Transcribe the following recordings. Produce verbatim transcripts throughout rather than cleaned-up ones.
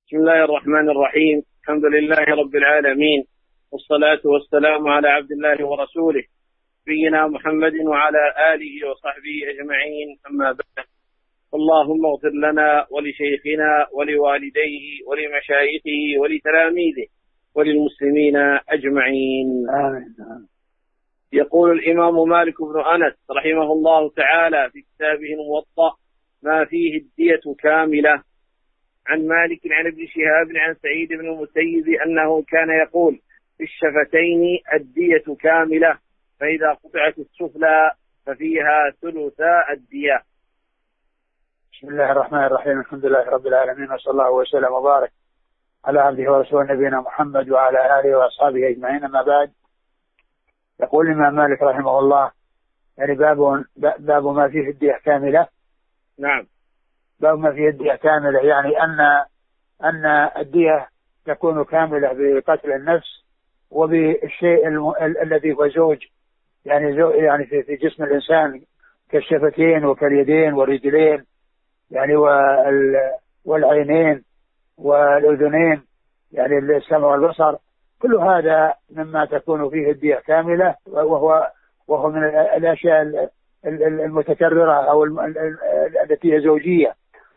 بسم الله الرحمن الرحيم. الحمد لله رب العالمين، والصلاة والسلام على عبد الله ورسوله نبينا محمد وعلى آله وصحبه أجمعين، أما بعد. اللهم اغفر لنا ولشيخنا ولوالديه ولمشايخه ولتلاميذه وللمسلمين أجمعين. آمين. يقول الإمام مالك بن أنس رحمه الله تعالى في كتابه الموطأ: ما فيه الدية كاملة. عن مالك عن ابن شهاب عن سعيد بن المسيب أنه كان يقول: في الشفتين الدية كاملة، فإذا قطعت السفلى ففيها ثلثا الدية. بسم الله الرحمن الرحيم. الحمد لله رب العالمين، وصلى الله وسلم وبارك على عبده ورسوله نبينا محمد وعلى آله وأصحابه أجمعين، أما بعد. يقول الإمام مالك رحمه الله: يعني باب باب ما فيه الدية كاملة. نعم. باب ما فيه الدية كاملة، يعني أن أن الدية تكون كاملة بقتل النفس وبالشيء الم... ال... الذي هو زوج، يعني زو... يعني في... في جسم الإنسان كالشفتين وكاليدين والرجلين، يعني وال... والعينين والأذنين، يعني السمع والبصر، كل هذا مما تكون فيه الدية كاملة، وهو وهو من الأشياء المتكررة أو التي هي زوجية.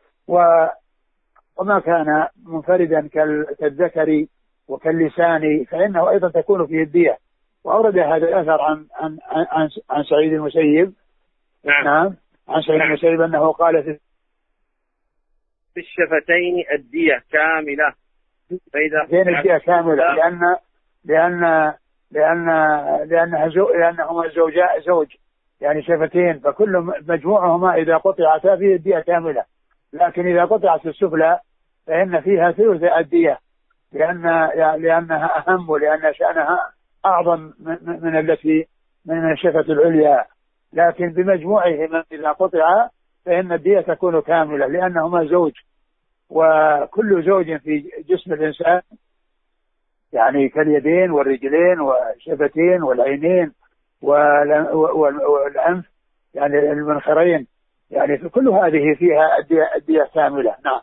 وما كان منفردا كالذكر وكاللسان فإنه أيضا تكون فيه الدية. وأورد هذا الأثر عن عن عن, عن سعيد المسيب. نعم. نعم. عن سعيد نعم. المسيب أنه قال: في في الشفتين الدية كاملة، فإذا فين الدية كاملة؟ لأن لأن لأن لأنها زو لأنهما زوجاء زوج، يعني شفتين، فكل مجموعهما إذا قطعتا فيه الدية كاملة. لكن إذا قطعت السفلى فإن فيها ثلث الدية، لأن لأنها أهم ولأن شأنها أعظم من, من التي من الشفة العليا. لكن بمجموعهما إذا قطع فإن الدية تكون كاملة، لأنهما زوج، وكل زوج في جسم الإنسان يعني كاليدين والرجلين والشفتين والعينين والأنف، يعني المنخرين، يعني في كل هذه فيها الدية, الدية كاملة. نعم.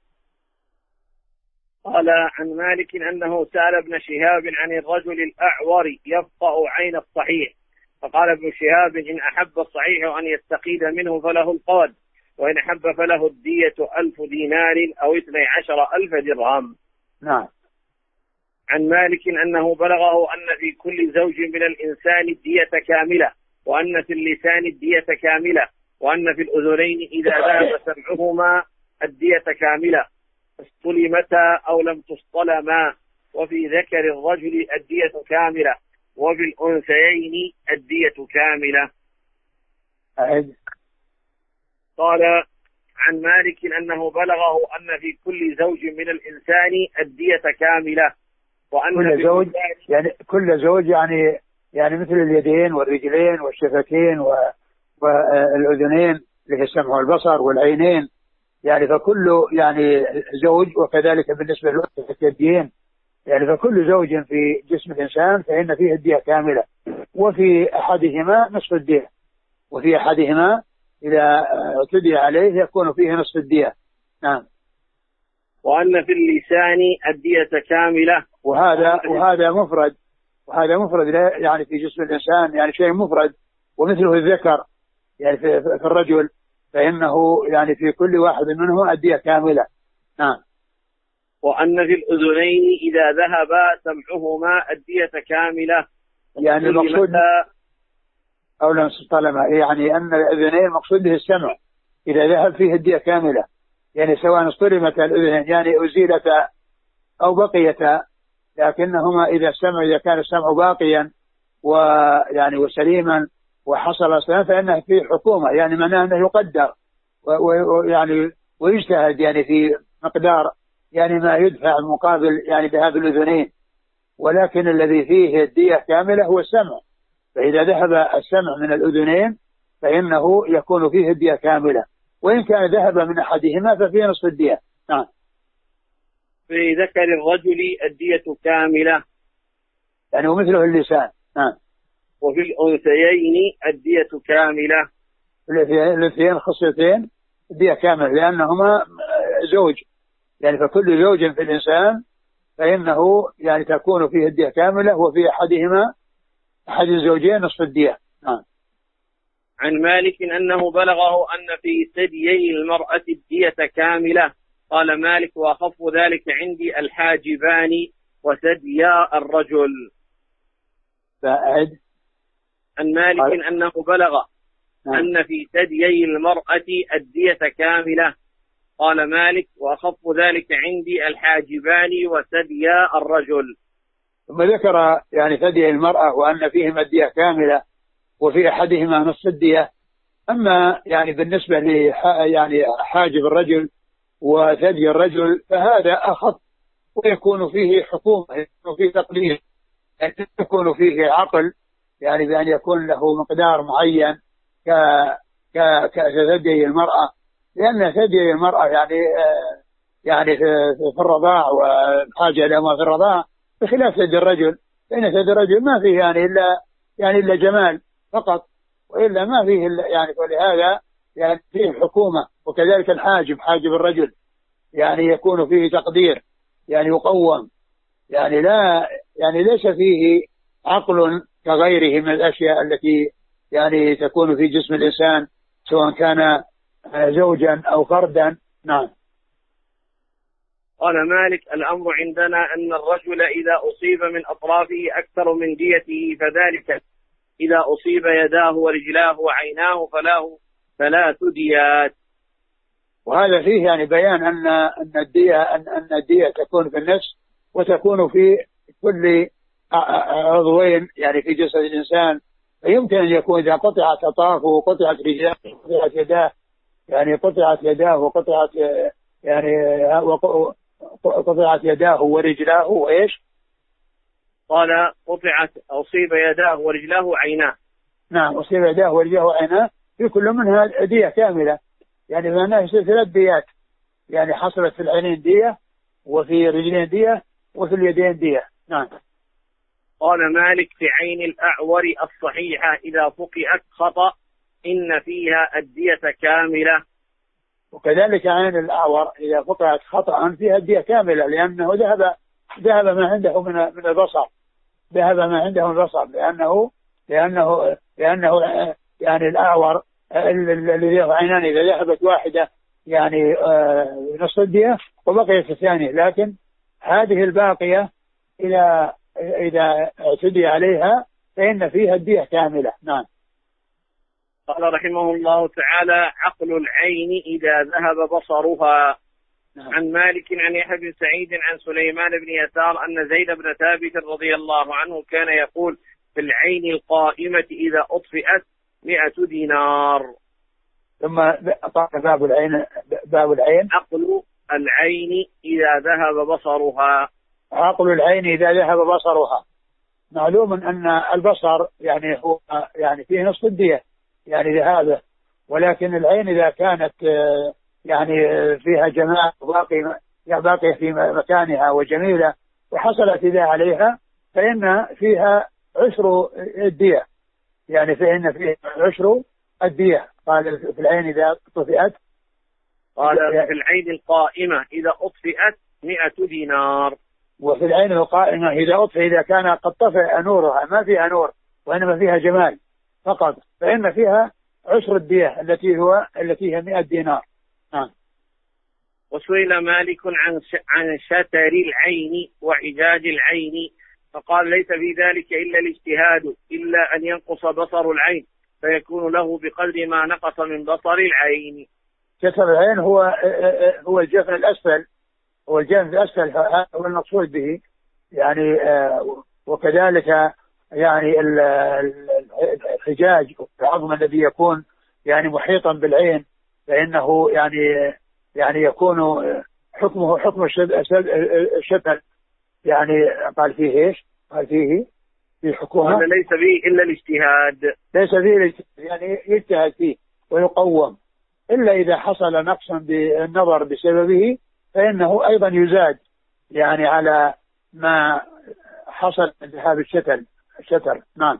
قال عن مالك أنه سأل ابن شهاب عن الرجل الأعور يفقأ عين الصحيح، فقال ابن شهاب: إن أحب الصحيح أن يستقيد منه فله القود، وإن أحب فله الدية ألف دينار أو اثني عشر ألف درهم. نعم. عن مالك أنه بلغه أن في كل زوج من الإنسان الدية كاملة، وأن في اللسان الدية كاملة، وأن في الأذنين إذا ذهب سمعهما الدية كاملة، استلمتا أو لم تستلما، وفي ذكر الرجل الدية كاملة، وفي الأنثيين الدية كاملة. أعد. قال عن مالك أنه بلغه أن في كل زوج من الإنسان الدية كاملة، وأن كل زوج يعني كل زوج يعني يعني مثل اليدين والرجلين والشفتين والأذنين اللي هي السمع والبصر والعينين، يعني فكل يعني زوج، وكذلك بالنسبة لليدين، يعني فكل زوج في جسم الإنسان فإن فيه الدية كاملة، وفي أحدهما نصف الدية، وفي أحدهما إذا اعتدي عليه يكون فيه نصف الدية. نعم. وأن في اللسان الدية كاملة، وهذا وهذا مفرد وهذا مفرد يعني في جسم الإنسان، يعني شيء مفرد، ومثله الذكر يعني في, في الرجل، فإنه يعني في كل واحد منه الدية كاملة. نعم. وأن في الأذنين إذا ذهب سمعهما الدية كاملة، يعني المقصود أو لم تستلم، يعني أن الأذنين مقصود به السمع، إذا ذهب فيه الدية كاملة، يعني سواء استلمت الأذنين يعني أزيلتا أو بقيتا، لكنهما إذا السمع إذا كان السمع باقيا ويعني وسليما وحصل أصلا فإنه في حكومة، يعني معناه أنه يقدر ويعني ويجتهد يعني في مقدار يعني ما يدفع مقابل يعني بهذه الأذنين. ولكن الذي فيه الدية كاملة هو السمع، فإذا ذهب السمع من الأذنين فإنه يكون فيه الدية كاملة، وإن كان ذهب من أحدهما ففيه نصف الدية. نعم. في ذكر الرجل الدية كاملة، يعني ومثله اللسان. نعم. وفي الأنثيين الدية كاملة، الاثنين خصيتين الدية كاملة، لأنهما زوج، يعني فكل زوج في الإنسان فإنه يعني تكون فيه الدية كاملة، وفي أحدهما أحد الزوجين نصف الدية. نعم. عن مالك أنه بلغه أن في ثديي المرأة الدية كاملة. قال مالك: وأخف ذلك عندي الحاجبان وثديا الرجل. فأعد. عن مالك أنه بلغ نعم. أن في ثديي المرأة الدية كاملة. قال مالك: وأخف ذلك عندي الحاجبان وثديا الرجل. ثم ذكر يعني ثدي المرأة وأن فيهما الدية كاملة وفي أحدهما نصف الدية. أما يعني بالنسبة ل يعني حاجب الرجل وثدي الرجل فهذا أخف، ويكون فيه حكومة، يكون فيه تقليد، يعني يكون فيه عقل، يعني بأن يكون له مقدار معين ك ك كثدي المرأة، لأن ثدي المرأة يعني آه يعني في الرضاع والحاجة إلى ما في الرضاع، بخلاف ثدي الرجل، فإن ثدي الرجل ما فيه يعني إلا يعني إلا جمال فقط، وإلا ما فيه إلا يعني، ولهذا يعني فيه حكومة. وكذلك الحاجب، حاجب الرجل يعني يكون فيه تقدير، يعني يقوم، يعني لا يعني ليس فيه عقل كغيره من الأشياء التي يعني تكون في جسم الإنسان سواء كان زوجا أو فردا. نعم. قال مالك: الأمر عندنا أن الرجل إذا أصيب من أطرافه أكثر من ديته فذلك، إذا أصيب يداه ورجلاه وعيناه فله ثلاث ديات. وهذا فيه يعني بيان أن أن الدية أن أن الدية تكون في النفس، وتكون في كل عضوين يعني في جسد الإنسان. فيمكن أن يكون إذا قطعت أطرافه وقطعت رجلاه وقطعت يداه، يعني قطعت يداه وقطعت يعني قطعت يداه ورجلاه وإيش؟ قال: قطعت أصيب يداه ورجلاه وعيناه. نعم، أصيب يداه ورجلاه وعيناه، في كل منها دية كاملة، يعني معناه يصير ثلاث ديات، يعني حصلت في العينين دية، وفي الرجلين دية، وفي اليدين دية. نعم. قال مالك: في عين الأعور الصحيحة إذا فقئت خطأ إن فيها الدية كاملة. وكذلك عين الأعور إذا فقئت خطأ فيها الدية كاملة، لأنه ذهب ذهب ما عنده من من البصر، ذهب ما عنده من البصر، لأنه لأنه لأنه يعني الأعور الذي له عينان إذا ذهبت واحدة يعني نصف الدية وبقيت الثانية، لكن هذه الباقية إذا إذا اعتدي عليها فإن فيها الدية كاملة. نعم. قال رحمه الله تعالى: عقل العين إذا ذهب بصرها. نعم. عن مالك عن يحيى بن سعيد عن سليمان بن يسار أن زيد بن ثابت رضي الله عنه كان يقول: في العين القائمة إذا أطفئت مئة دينار. ثم قال باب العين باب العين عقل العين إذا ذهب بصرها. عقل العين إذا ذهب بصرها. معلوم أن البصر يعني هو يعني فيه نصف الدية يعني ذهابه، ولكن العين إذا كانت يعني فيها جمال باقي باقية في مكانها وجميلة وحصلت إذا عليها فإن فيها عشر الدية، يعني فإن فيها عشر الدية. قال في العين إذا طفئت، قال في العين القائمة إذا أطفئت مئة دينار. وفي العين القائمة إذا أطفئ إذا كان قد طفئ نورها ما فيها نور وإنما فيها جمال فقط فإن فيها عشر الدية التي هو التي هي مئة دينار. نعم. وسئل مالك عن عن شتر العين وعجاج العين فقال: ليس في ذلك إلا الاجتهاد، إلا أن ينقص بصر العين فيكون له بقدر ما نقص من بصر العين. شتر العين هو هو الجفن الأسفل، هو الجفن الأسفل هو المقصود به، يعني وكذلك يعني الحجاج العظم الذي يكون يعني محيطا بالعين فإنه يعني يعني يكون حكمه حكم الشتر. يعني قال فيه ايش؟ قال فيه في حكومة قال ليس فيه إلا الاجتهاد، ليس فيه الاجتهاد يعني يجتهد فيه ويقوم، إلا إذا حصل نقص بالنظر بسببه فإنه أيضا يزاد يعني على ما حصل من ذهاب الشتر الشتر. نعم.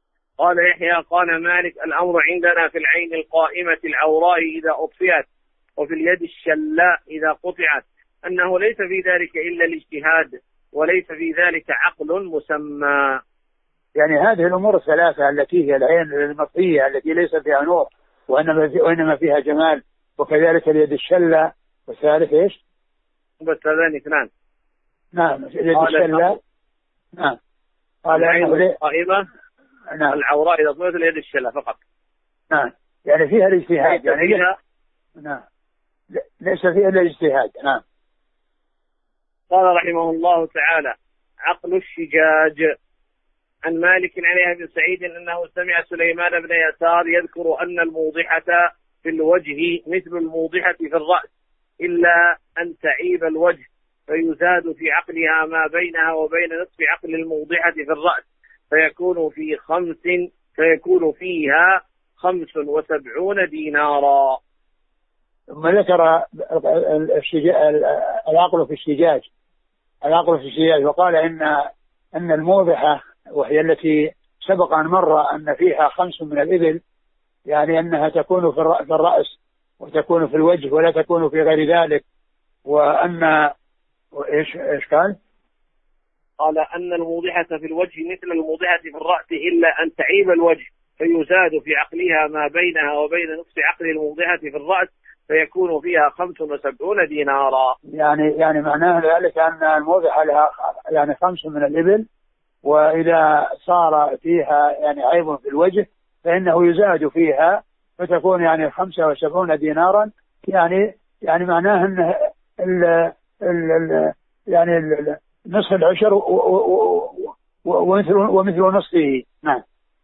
قال يحيى: قال مالك: الأمر عندنا في العين القائمة العوراء إذا أطفئت وفي اليد الشلاء إذا قطعت، أنه ليس في ذلك إلا الاجتهاد وليس في ذلك عقل مسمى. يعني هذه الأمور الثلاثة التي هي العين المطفية التي ليس فيها نور وإنما, في وإنما فيها جمال، وكذلك اليد الشلة، والثالث إيش؟ والثاني اثنان. نعم اليد الشلة. نعم قال العين قائمة. نعم العوراء إذا طلعت اليد الشلة فقط. نعم يعني فيها الاجتهاد، يعني فيها. نعم ليس فيها إلا الاجتهاد. نعم. قال رحمه الله تعالى: عقل الشجاج. عن مالك عن يحيى بن سعيد أنه سمع سليمان بن يسار يذكر أن الموضحة في الوجه مثل الموضحة في الرأس، إلا أن تعيب الوجه فيزاد في عقلها ما بينها وبين نصف عقل الموضحة في الرأس، فيكون في خمس فيكون فيها خمس وسبعون دينارا. ثم ذكر العقل في الشجاج العقل في الشجاج وقال إن أن الموضحة وهي التي سبق أن مر أن فيها خمس من الإبل، يعني أنها تكون في الرأس وتكون في الوجه ولا تكون في غير ذلك. وأن إيش إيش قال؟ قال أن الموضحة في الوجه مثل الموضحة في الرأس، إلا أن تعيب الوجه فيزاد في عقلها ما بينها وبين نصف عقل الموضحة في الرأس، فيكون فيها خمس وسبعون دينارا. يعني يعني معناه ذلك أن الموضحة لها يعني خمس من الإبل، وإذا صار فيها يعني عيب في الوجه فإنه يزاد فيها فتكون يعني خمسة وسبعون دينارا. يعني يعني معناه أن ال ال ال يعني ال نصف العشر ومثل ومثل نصفه. نعم.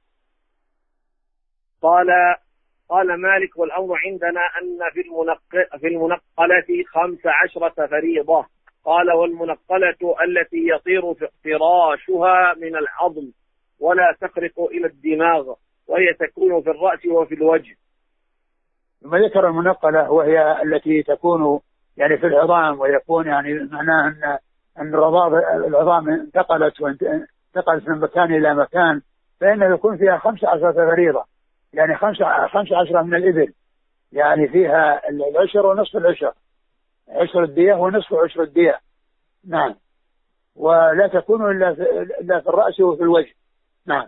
قال قال مالك: والأمر عندنا أن في المنقل في المنقلة خمس عشرة فريضة. قال: والمنقلة التي يطير فراشها من العظم ولا تخرق إلى الدماغ، وهي تكون في الرأس وفي الوجه. ثم ذكر المنقلة وهي التي تكون يعني في العظام، ويكون يعني معناه أن أن العظام انتقلت وانتقلت من مكان إلى مكان، فإنه يكون فيها خمس عشرة فريضة، يعني خمس خمس عشرة من الإبل، يعني فيها العشر ونصف العشر، عشر الدية ونصف عشر الدية. نعم. ولا تكون إلا في, إلا في الرأس وفي الوجه. نعم.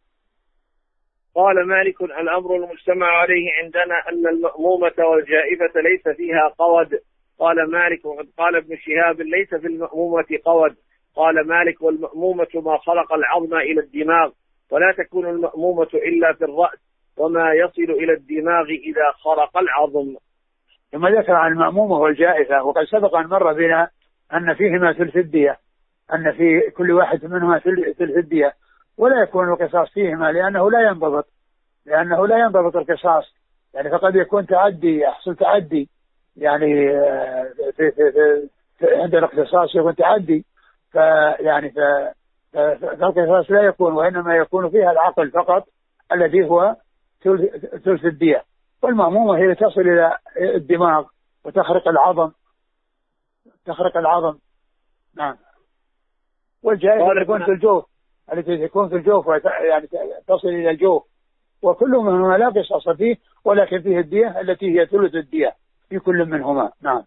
قال مالك: الأمر المجتمع عليه عندنا أن المأمومة والجائفة ليس فيها قود. قال مالك: وقد قال ابن شهاب: ليس في المأمومة قود. قال مالك: والمأمومة ما خلق العظم إلى الدماغ، ولا تكون المأمومة إلا في الرأس، وما يصل إلى الدماغ إذا خرق العظم. ثم ذكر عن المأمومة والجائفة، وقد سبق أن مر بنا أن فيهما ثلث الدية، أن في كل واحد منهما ثلث الدية، ولا يكون القصاص فيهما لأنه لا ينضبط لأنه لا ينضبط القصاص، يعني فقد يكون تعدي يحصل تعدي يعني في في في, في عند الاقتصاص يكون تعدي، فيعني فالقصاص لا يكون، وإنما يكون فيها العقل فقط الذي هو ثلث الدية. والمأمومة هي تصل إلى الدماغ وتخرق العظم تخرق العظم. نعم. والجائفة تكون في الجوف، التي تكون في الجوف يعني تصل إلى الجوف، وكل منهما لا قصاص فيه، ولكن فيه الدية التي هي ثلث الدية في كل منهما. نعم.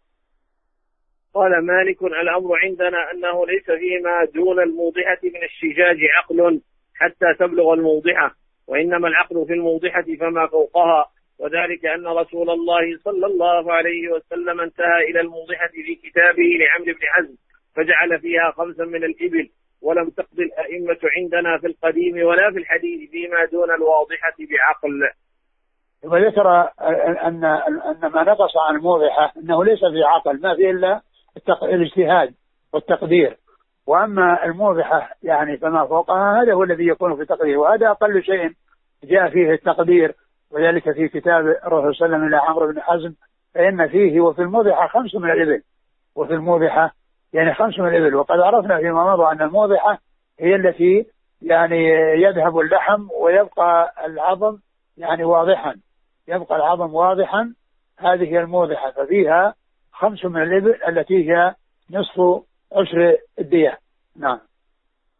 قال مالك: الأمر عندنا أنه ليس فيما دون الموضحة من الشجاج عقل حتى تبلغ الموضحة، وإنما العقل في الموضحة فما فوقها، وذلك أن رسول الله صلى الله عليه وسلم انتهى إلى الموضحة في كتابه لعمرو بن حزم فجعل فيها خمسا من الإبل، ولم تقضي الأئمة عندنا في القديم ولا في الحديث فيما دون الواضحة بعقل. وذكر أن أن ما نقص عن الموضحة أنه ليس في عقل، ما فيه إلا الاجتهاد والتقدير، وأما الموضحة يعني فما فوقها هذا هو الذي يكون في تقدير، وهذا أقل شيء جاء فيه التقدير، وذلك في كتاب الرسول صلى الله عليه وسلم إلى عمرو بن حزم، فإن فيه وفي الموضحة خمس من الإبل، وفي الموضحة يعني خمس من الإبل. وقد عرفنا فيما مضى أن الموضحة هي التي يعني يذهب اللحم ويبقى العظم يعني واضحا يبقى العظم واضحا هذه هي الموضحة، ففيها خمس من الإبل التي هي نصف عشر الدية. نعم.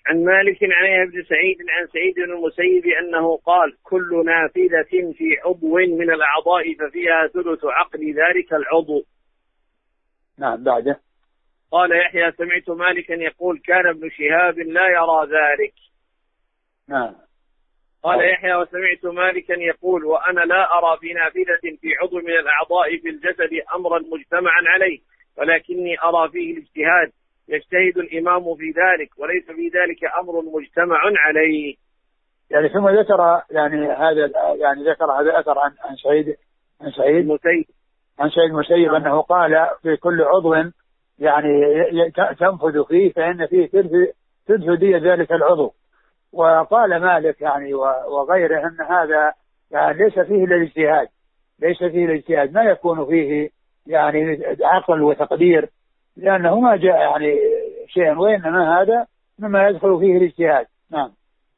عن مالك عن يحيى بن سعيد عن سعيد بن المسيب أنه قال كل نافذة في عضو من الأعضاء ففيها ثلث عقل ذلك العضو. نعم. بعده قال يحيى سمعت مالكا يقول كان ابن شهاب لا يرى ذلك. نعم. قال يحيى وسمعت مالكا يقول وأنا لا أرى في نافذة في عضو من الأعضاء في الجسد أمرا مجتمعا عليه، ولكني أرى فيه الاجتهاد يجتهد الإمام في ذلك، وليس في ذلك أمر مجتمع عليه. يعني ثم ذكر يعني هذا يعني ذكر هذا الأثر عن عن سعيد عن سعيد المسيب عن سعيد المسيب أنه قال في كل عضو يعني تنفذ فيه فإن فيه تنفذ دية ذلك العضو. وقال مالك يعني وغيره أن هذا يعني ليس فيه الاجتهاد، ليس فيه الاجتهاد ما يكون فيه يعني عقل وتقدير، لأنه ما جاء يعني شيء، وإنما هذا مما يدخل فيه الاجتهاد. نعم.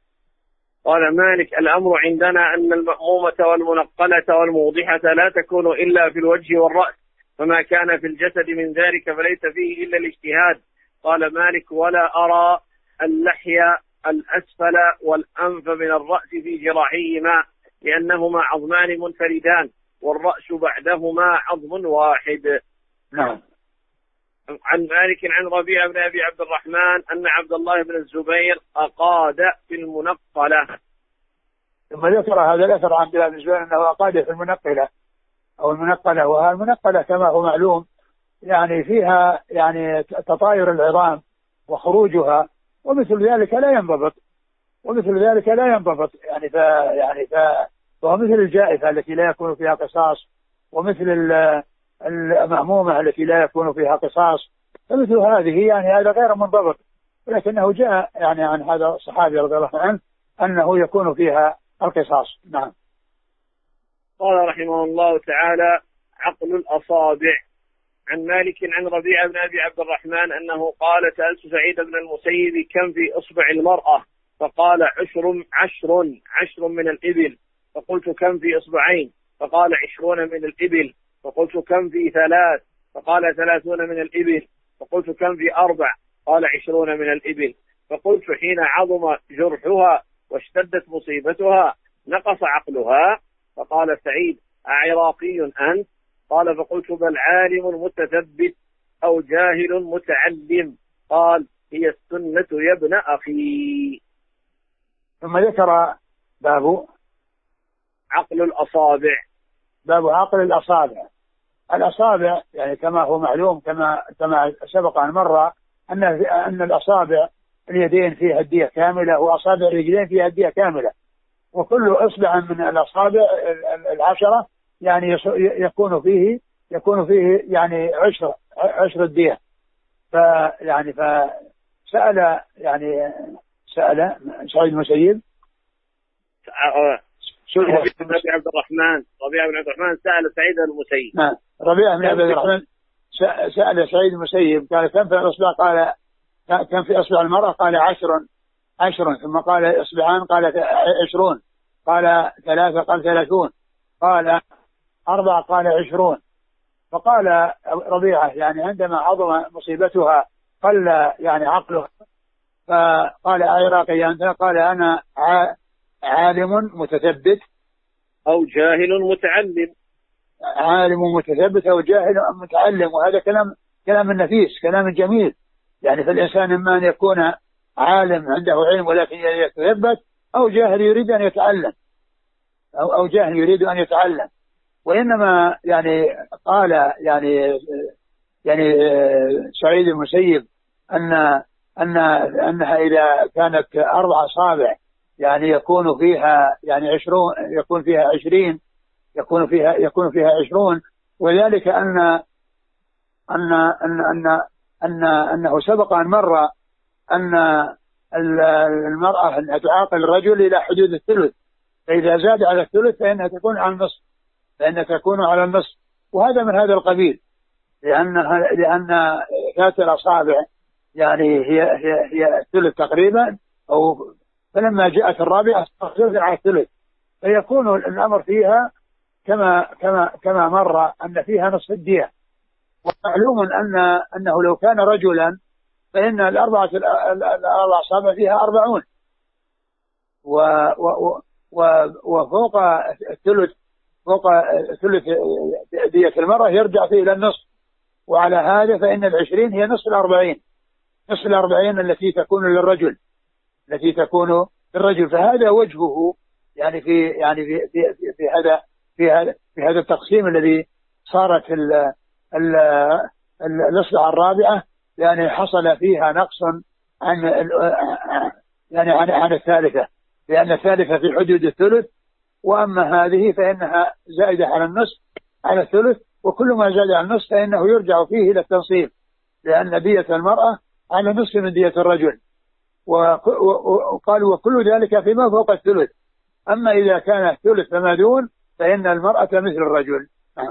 قال مالك الأمر عندنا أن المأمومة والمنقلة والموضحة لا تكون إلا في الوجه والرأس، فما كان في الجسد من ذلك فليس فيه إلا الاجتهاد. قال مالك ولا أرى اللحية الأسفل والأنف من الرأس في جراحيهما، لأنهما عظمان منفردان والرأس بعدهما عظم واحد. نعم. عن مالك عن ربيع بن أبي عبد الرحمن أن عبد الله بن الزبير أقاد في المنقلة. ثم ذكر هذا الأثر عن عبد الله بن الزبير أنه أقاد في المنقلة أو المنقلة. وهذه المنقلة كما هو معلوم يعني فيها يعني تطاير العظام وخروجها، ومثل ذلك لا ينضبط ومثل ذلك لا ينضبط يعني ف يعني ف وهو مثل الجائفة التي لا يكون فيها قصاص، ومثل المأمومة التي لا يكون فيها قصاص، فمثل هذه يعني هذا غير منضبط، ولكنه جاء يعني عن هذا الصحابي رضي الله عنه أنه يكون فيها القصاص. نعم. قال رحمه الله تعالى عقل الأصابع. عن مالك عن ربيع بن أبي عبد الرحمن أنه قال سألت سعيد بن المسيب كم في إصبع المرأة؟ فقال عشر عشر عشر من الإبل. فقلت كم في إصبعين؟ فقال عشرون من الإبل. فقلت كم في ثلاث؟ فقال ثلاثون من الإبل. فقلت كم في أربع؟ قال عشرون من الإبل. فقلت حين عظم جرحها واشتدت مصيبتها نقص عقلها؟ فقال سعيد أعراقي أنت؟ قال فقلت بل عالم متثبت أو جاهل متعلم. قال هي السنة يا ابن أخي. ثم ذكر باب عقل الأصابع. باب عقل الأصابع. الأصابع يعني كما هو معلوم كما كما سبق أن مر أن أن الأصابع اليدين فيها الدية كاملة، وأصابع الرجلين فيها الدية كاملة، وكل إصبع من الأصابع العشرة يعني يكون فيه يكون فيه يعني عشر عشر الدية. فيعني فسأل يعني سأل سعيد المسيب ربيع بن أبي عبد الرحمن ربيع بن عبد الرحمن سأل سعيد المسيب. نعم. ربيع بن عبد الرحمن سأل سعيد المسيب قال كم في الأصبع؟ قال كم في أصبع المرأة؟ قال عشر عشر. ثم قال إصبعان؟ قال عشرون. قال ثلاثة؟ قال ثلاثون. قال أربعة؟ قال عشرون. فقال ربيعة يعني عندما عظم مصيبتها قل يعني عقله، فقال عراقي أنت؟ قال أنا عالم متثبت أو جاهل متعلم. عالم متثبت أو جاهل متعلم، وهذا كلام كلام نفيس كلام جميل. يعني فالإنسان إما أن يكون عالم عنده علم ولكن يتثبت، أو جاهل يريد أن يتعلم أو أو جاهل يريد أن يتعلم. وإنما يعني قال يعني يعني سعيد المسيب أن أن أنها إذا كانت أربع أصابع يعني يكون فيها يعني عشرون يكون فيها عشرين يكون فيها يكون فيها عشرون. وذلك أن أن أن أن أن أنه سبق أن مر أن المرأة أنها تعاقل الرجل إلى حدود الثلث، فإذا زاد على الثلث فإنها تكون على النصف فإنها تكون على النصف. وهذا من هذا القبيل، لأن لأن ذات الأصابع يعني هي هي هي الثلث تقريبا، أو فلما جاءت الرابعة صارت على الثلث، فيكون الأمر فيها كما كما كما مر أن فيها نصف الدية. ومعلوم أن أنه لو كان رجلا فإن الأربعة الأربع أصابع فيها أربعون، وفوق الثلث فوق ثلث دية المرأة يرجع فيه إلى النصف. وعلى هذا فإن العشرين هي نصف الأربعين، نصف الأربعين التي تكون للرجل التي تكون للرجل. فهذا وجهه يعني في يعني في في, في هذا في هذا في هذا التقسيم الذي صارت ال ال الإصلاح الرابعة، يعني حصل فيها نقص عن يعني عن عن الثالثة، لأن الثالثة في حدود الثلث، وأما هذه فإنها زائدة على النصف على الثلث، وكل ما زاد على النصف فإنه يرجع فيه إلى التنصيب، لأن دية المرأة على نصف من دية الرجل. وقالوا وكل ذلك فيما فوق الثلث، أما إذا كان الثلث فما دون فإن المرأة مثل الرجل.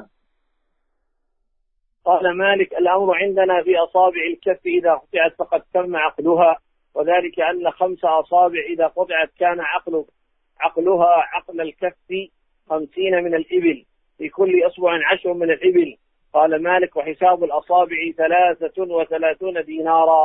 قال مالك: الأمر عندنا في أصابع الكف إذا قطعت فقد تم عقلها، وذلك أن خمس أصابع إذا قطعت كان عقل عقلها عقل الكف خمسين من الإبل، في كل أصبع عشر من الإبل. قال مالك: وحساب الأصابع ثلاثة وثلاثون دينارا،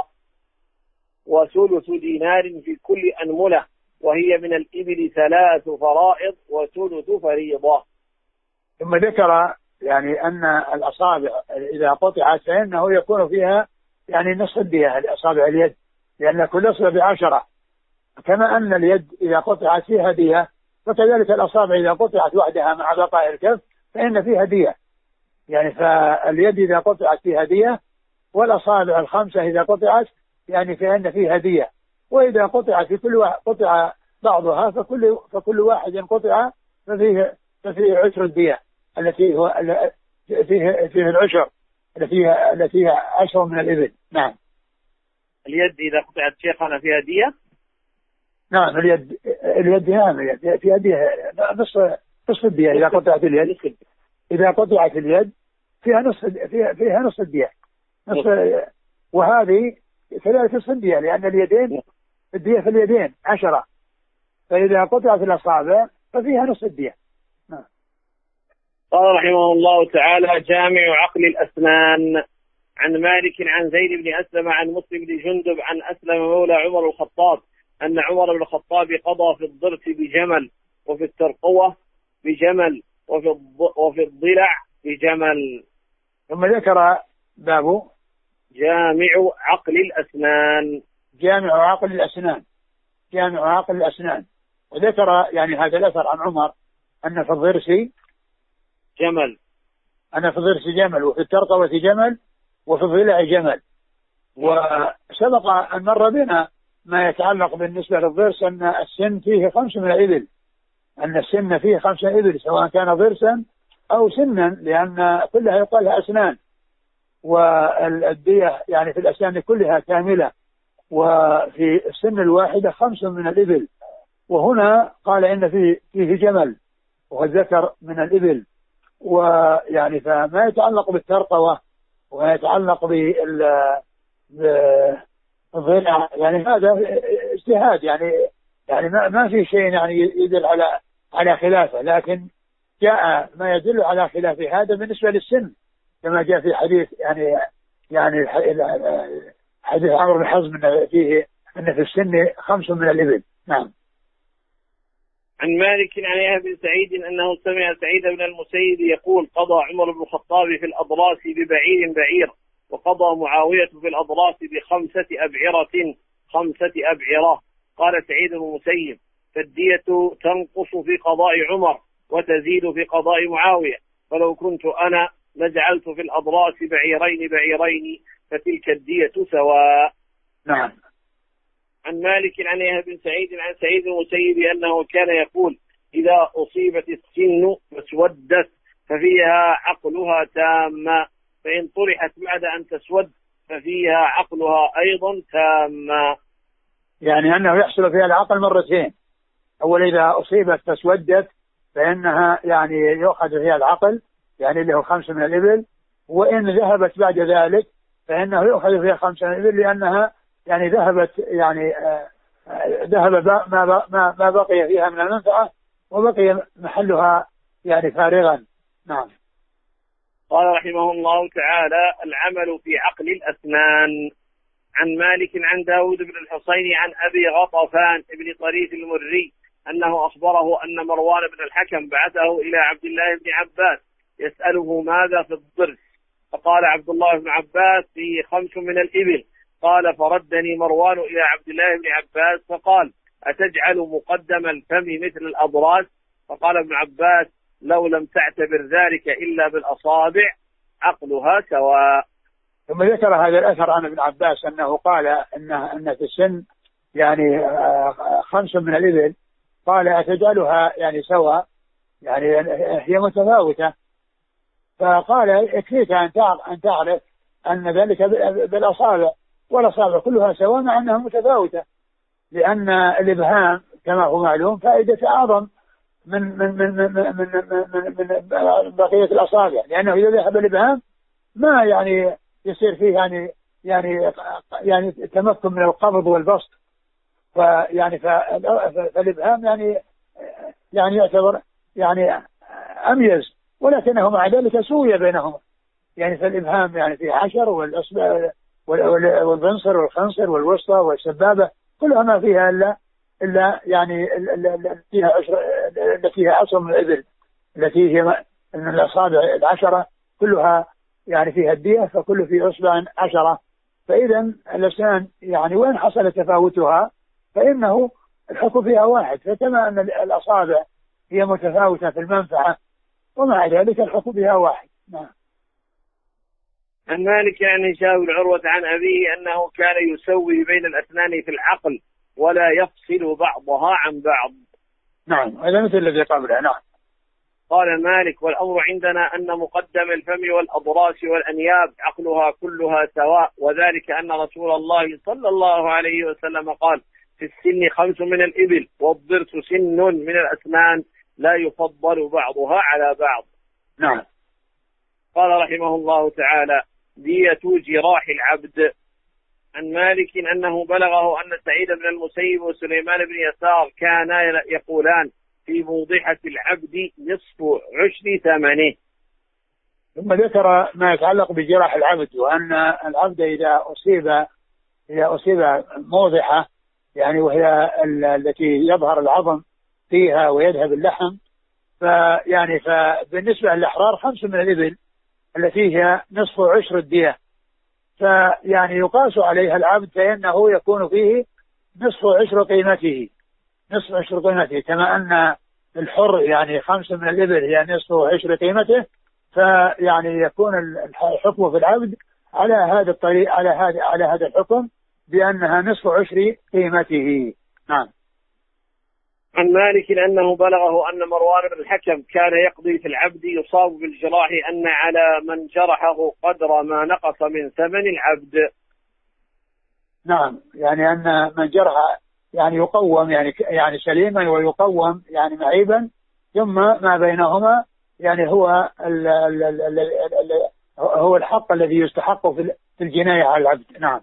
وثلث دينار في كل أنملة، وهي من الإبل ثلاث فرائض وثلث فريضة. ثم ذكر يعني أن الأصابع إذا قطعت فإنه يكون فيها يعني نصف الدية لأصابع اليد، لأن كل أصبع بعشرة، كما أن اليد إذا قطعت فيها دية، فكذلك الأصابع إذا قطعت وحدها مع بقاء الكف فإن فيها دية. يعني فاليد إذا قطعت فيها دية، والأصابع الخمسة إذا قطعت يعني فإن فيها دية. وإذا قطعت في كل واحد قطع بعضها فكل فكل واحد قطع ففيه ففيه عشر الدية التي هو فيه فيه العشر التي التي عشر من الإبل. نعم. اليد إذا قطعت شيخنا فيها دية. نعم اليد اليد نعم اليد فيها دية نصف نصف الدية إذا قطعت اليد. إذا قطعت اليد فيها نصف فيها فيها نصف الدية نصف، وهذه كذلك نصف الدية، لأن اليدين الدية في اليدين عشرة، فإذا قطعت الأصابع ففيها نصف الدية. نعم. قال رحمه الله تعالى: جامع عقل الأسنان. عن مالك عن زيد بن أسلم عن مسلم بن جندب عن أسلم مولى عمر الخطاب أن عمر بن الخطاب قضى في الضرس بجمل، وفي الترقوة بجمل، وفي وفي الضلع بجمل. ثم ذكر باب جامع عقل الأسنان. جامع عقل الأسنان جامع عقل الأسنان وذكر يعني هذا الأثر عن عمر أن في الضرس جمل أن في الضرس جمل، وفي الترقوة جمل، وفي الضلع جمل. وسبق أن مر بنا ما يتعلق بالنسبة للضرس أن السن فيه خمس من الإبل، أن السن فيه خمس من الإبل سواء كان ضرسا أو سنا، لأن كلها يقال لها أسنان، والدية يعني في الأسنان كلها كاملة، وفي السن الواحدة خمس من الإبل. وهنا قال إن فيه فيه جمل وذكر من الإبل، ويعني فما يتعلق بالترقوة وما يتعلق بالضلع يعني هذا اجتهاد، يعني يعني ما ما في شيء يعني يدل على على خلافه، لكن جاء ما يدل على خلاف هذا بالنسبة للسن، كما جاء في حديث يعني يعني حديث عمرو بن حزم فيه أن في السن خمس من الإبل. نعم. عن مالك عن يحيى بن سعيد أنه سمع سعيد بن المسيب يقول: قضى عمر بن الخطاب في الأضراس ببعير بعير، وقضى معاوية في الأضراس بخمسة أبعرة خمسة أبعرة. قال سعيد بن المسيب: فالدية تنقص في قضاء عمر وتزيد في قضاء معاوية، فلو كنت أنا لجعلت في الأضراس بعيرين بعيرين فتلك الدية سواء. نعم. عن مالك عن يحيى بن سعيد عن سعيد المسيب أنه كان يقول: إذا أصيبت السن فاسودت ففيها عقلها تامة، فإن طرحت بعد أن تسود ففيها عقلها أيضا تامة. يعني أنه يحصل فيها العقل مرتين، أول إذا أصيبت فاسودت فإنها يعني يؤخذ فيها العقل يعني له خمسة من الإبل، وإن ذهبت بعد ذلك فإنه يؤخذ فيها خمسة من الإبل، لأنها يعني ذهبت يعني آه ذهب ما ما ما بقي فيها من المنفعة وبقي محلها يعني فارغا. نعم. قال رحمه الله تعالى: العمل في عقل الأسنان. عن مالك عن داود بن الحصين عن أبي غطفان بن طريف المري أنه أخبره أن مروان بن الحكم بعثه إلى عبد الله بن عباس يسأله ماذا في الضرس، فقال عبد الله بن عباس فيه خمس من الإبل. قال فردني مروان إلى عبد الله بن عباس فقال أتجعل مقدم الفم مثل الأضراس؟ فقال ابن عباس لو لم تعتبر ذلك إلا بالأصابع عقلها سواء. ثم ذكر هذا الأثر عن ابن عباس أنه قال أن أن في السن يعني خمس من الإبل، قال أتجعلها يعني سواء، يعني هي متفاوتة. فقال يكفيك أن تعرف أن ذلك بالأصابع، والأصابع كلها سواء مع أنها متفاوتة، لأن الإبهام كما هو معلوم فائدة أعظم من من من من من, من, من, من بقية الأصابع، لأنه إذا ذهب الإبهام ما يعني يصير فيه يعني يعني يعني تمكن من القبض والبسط، فيعني فالإبهام يعني يعني يعتبر يعني أميز، ولكنه مع ذلك سوية بينهما، يعني فالإبهام يعني فيه عشر، والأصبع والبنصر والخنصر والوسطى والسبابة كلها ما فيها إلا إلا يعني فيها عشر، التي فيها عشر من الإبل، التي هي من الأصابع العشرة كلها يعني فيها الدية، فكل في أصبع عشرة. فإذا الأسنان يعني وين حصل تفاوتها فإنه الحكم فيها واحد، فكما أن الأصابع هي متفاوتة في المنفعة ومع ذلك الحكم فيها واحد. نعم. عن مالك عن هشام بن عروة عن أبيه أنه كان يسوي بين الأسنان في العقل ولا يفصل بعضها عن بعض. نعم، هذا مثل الذي قبله. نعم. قال مالك والأمر عندنا أن مقدم الفم والأضراس والأنياب عقلها كلها سواء، وذلك أن رسول الله صلى الله عليه وسلم قال في السن خمس من الإبل والضرس سن من الأسنان لا يفضل بعضها على بعض. نعم. قال رحمه الله تعالى دية جراح العبد. عن مالك أنه بلغه أن سعيد بن المسيب وسليمان بن يسار كانا يقولان في موضحة العبد نصف عشر ثمنه. ثم ذكر ما يتعلق بجراح العبد، وأن العبد إذا أصيب إذا أصيب موضحة يعني وهي التي يظهر العظم فيها ويذهب اللحم، فيعني فبالنسبة للأحرار خمس من الإبل التي هي نصف عشر الدية، فيعني يقاس عليها العبد فإنه يكون فيه نصف عشر قيمته، نصف عشر قيمته، كما أن الحر يعني خمس من الإبل هي نصف عشر قيمته، فيعني يكون الحكم في العبد على هذا الطريق، على هذا على هذا الحكم بأنها نصف عشر قيمته. نعم. عن مالك أنه بلغه أن مروان بن الحكم كان يقضي في العبد يصاب بالجراح أن على من جرحه قدر ما نقص من ثمن العبد. نعم، يعني أن من جرح يعني يقوم يعني يعني سليما ويقوم يعني معيبا، ثم ما بينهما يعني هو ال ال ال ال ال هو الحق الذي يستحق في الجناية على العبد. نعم.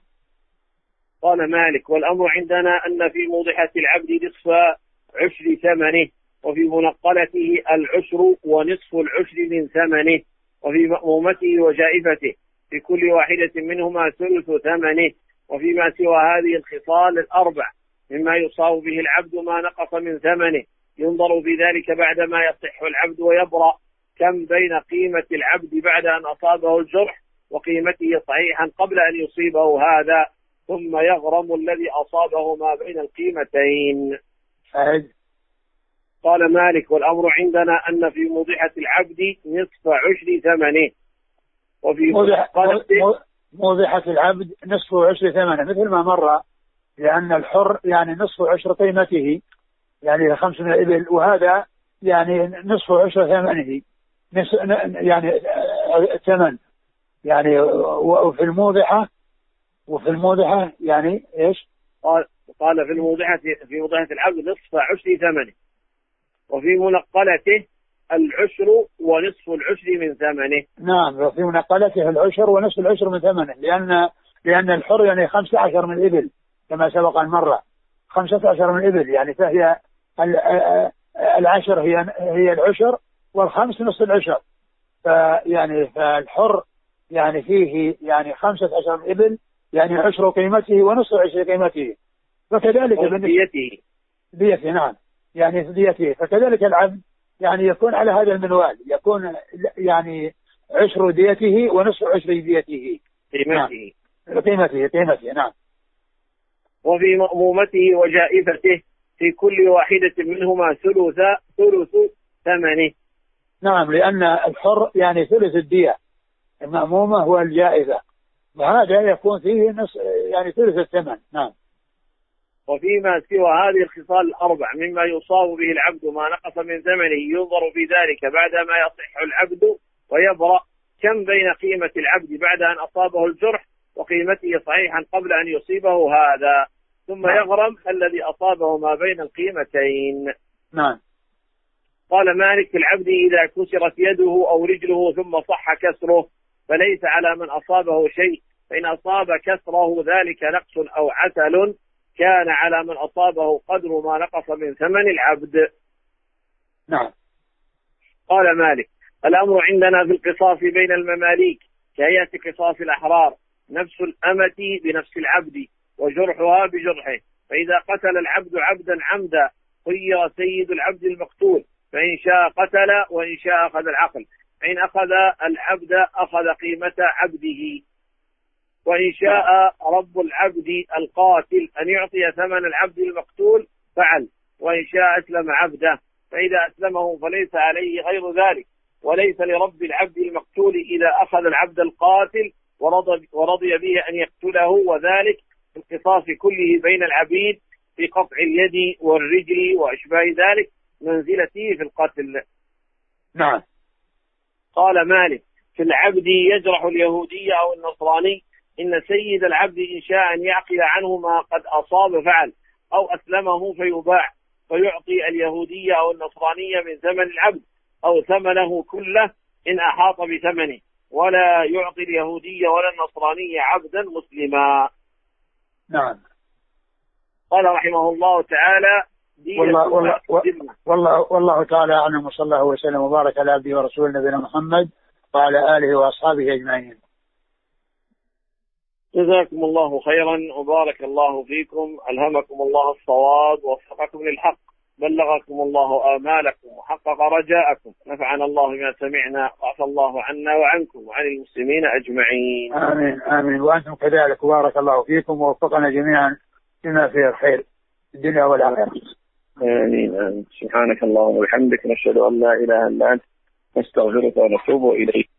قال مالك والأمر عندنا أن في موضحة العبد نصف عشر ثمنه، وفي منقلته العشر ونصف العشر من ثمنه، وفي مأمومته وجائفته في كل واحدة منهما ثلث ثمنه، وفيما سوى هذه الخصال الأربع مما يصاب به العبد ما نقص من ثمنه ينظر في ذلك بعدما يصح العبد ويبرأ، كم بين قيمة العبد بعد أن أصابه الجرح وقيمته صحيحا قبل أن يصيبه هذا، ثم يغرم الذي أصابه ما بين القيمتين. أهد. قال مالك والأمر عندنا أن في موضحة العبد نصف عشر ثمنه، وفي موضحة العبد نصف عشر ثمنه مثل ما مر، لأن الحر يعني نصف عشر قيمته يعني خمس من الإبل، وهذا يعني نصف عشر ثمنه يعني ثمن يعني. وفي الموضحة وفي الموضحة يعني إيش؟ قال قال في الموضحة في موضحة العبد نصف عشر ثمنه، وفي منقلته العشر ونصف العشر من ثمنه. نعم، وفي منقلته العشر ونصف العشر من ثمنه، لأن لأن الحر يعني خمسة عشر من الإبل كما سبق المرة، خمسة عشر من الإبل يعني، فهي العشر هي هي العشر والخمس نصف العشر، فيعني فالحر يعني فيه يعني خمسة عشر من الإبل يعني عشر قيمته ونصف عشر قيمته. فكذلك ديته ديته نعم يعني ديته. فكذلك العبد يعني يكون على هذا المنوال، يكون يعني عشر ديته ونصف عشر ديته قيمته نعم. قيمته قيمته نعم. وفي مأمومته وجائفته في كل واحدة منهما ثلث ثلث ثمنه. نعم لأن الحر يعني ثلث الدية، المأمومة هو الجائزة، وهذا يكون فيه نص يعني ثلث الثمن. نعم. وفيما سوى هذه الخصال الأربع مما يصاب به العبد ما نقص من ثمنه ينظر في ذلك بعد ما يصح العبد ويبرأ كم بين قيمة العبد بعد أن أصابه الجرح وقيمته صحيحا قبل أن يصيبه هذا، ثم نعم. يغرم الذي أصابه ما بين القيمتين. نعم. قال مالك في العبد إذا كسرت يده أو رجله ثم صح كسره فليس على من أصابه شيء، فإن أصاب كسره ذلك نقص أو عسل كان على من أصابه قدر ما نقص من ثمن العبد. نعم. قال مالك الأمر عندنا في القصاص بين المماليك كهيئة قصاص الأحرار، نفس الأمة بنفس العبد وجرحها بجرحه، فإذا قتل العبد عبدا عمدا خير سيد العبد المقتول، فإن شاء قتل وإن شاء أخذ العقل، فإن أخذ العبد أخذ قيمة عبده، وإن شاء رب العبد القاتل أن يعطي ثمن العبد المقتول فعل، وإن شاء أسلم عبده، فإذا أسلمه فليس عليه غير ذلك، وليس لرب العبد المقتول إذا أخذ العبد القاتل ورضي, ورضي به أن يقتله، وذلك في القصاص كله بين العبيد في قطع اليد والرجل وأشباه ذلك منزلته في القتل. نعم. قال مالك في العبد يجرح اليهودي أو النصراني إن سيد العبد إن شاء أن يعقل عنه ما قد أصاب فعل، أو أسلمه فيباع فيعطي اليهودي أو النصراني من ثمن العبد أو ثمنه كله إن أحاط بثمنه، ولا يعطي اليهودي ولا النصراني عبدا مسلما. نعم. قال رحمه الله تعالى والله, والله, والله, والله تعالى أعلم، وصلى الله وسلم وبارك على عبده ورسوله نبينا محمد وعلى آله وأصحابه أجمعين. جزاكم الله خيرا وبارك الله فيكم، ألهمكم الله الصواب ووفقكم للحق، بلغكم الله آمالكم وحقق رجاءكم، نفعنا الله بما سمعنا وعفى الله عنا وعنكم وعن المسلمين أجمعين. آمين آمين. وأنتم كذلك بارك الله فيكم ووفقنا جميعا بما فيه الخير في الدنيا والآخرة. آمين آمين. سبحانك اللهم وبحمدك نشهد أن لا إله إلا أنت نستغفرك ونتوب إليك.